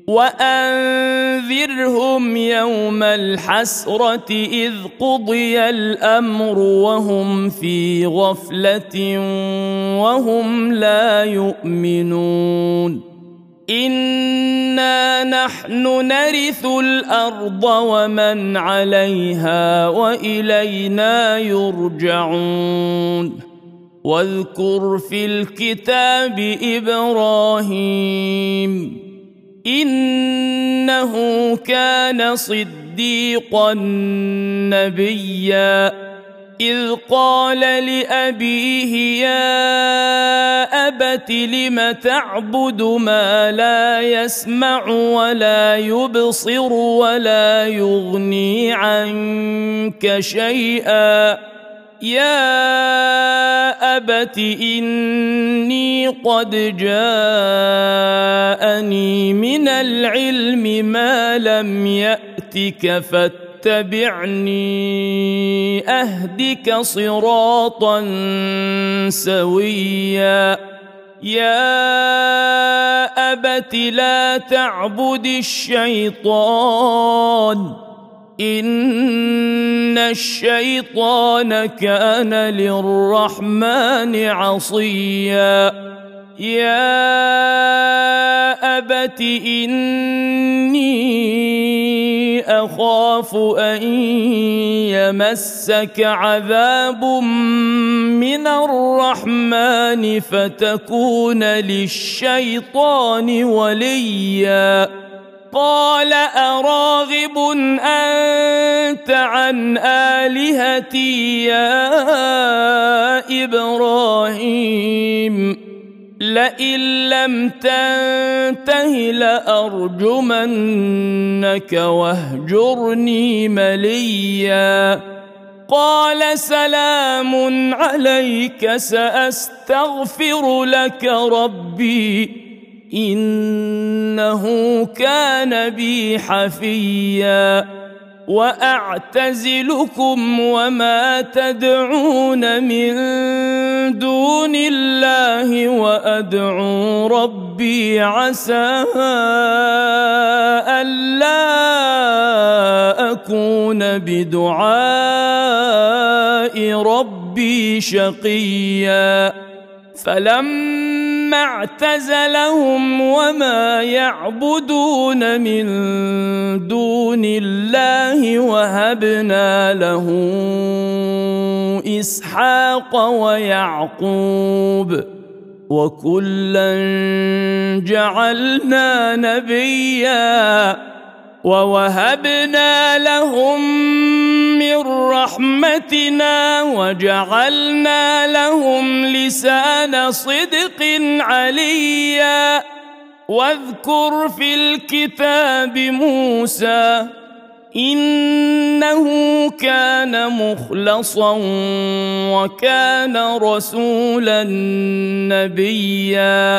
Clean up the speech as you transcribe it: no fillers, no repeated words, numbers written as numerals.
وأنذرهم يوم الحسرة إذ قضي الأمر وهم في غفلة وهم لا يؤمنون إنا نحن نرث الأرض ومن عليها وإلينا يرجعون واذكر في الكتاب إبراهيم إنه كان صديقا نبيا إذ قال لأبيه يا أبت لم تعبد ما لا يسمع ولا يبصر ولا يغني عنك شيئا يا أبت إني قد جاءني من العلم ما لم يأتك فاتبعني أهدك صراطا سويا يا أبت لا تعبد الشيطان إن الشيطان كان للرحمن عصيا يا أبت إني أخاف أن يمسك عذاب من الرحمن فتكون للشيطان وليا قال أراغب أنت عن آلهتي يا إبراهيم لئن لم تنته لأرجمنك واهجرني مليا قال سلام عليك سأستغفر لك ربي إنه كان بي حفيا وأعتزلكم وما تدعون من دون الله وأدعو ربي عسى ألا أكون بدعاء ربي شقيا فلما اعتزلهم وما يعبدون من دون الله وهبنا له إسحاق ويعقوب وكلا جعلنا نبيا ووهبنا لهم من رحمتنا وجعلنا لهم لسان صدق عليا واذكر في الكتاب موسى إنه كان مخلصا وكان رسولا نبيا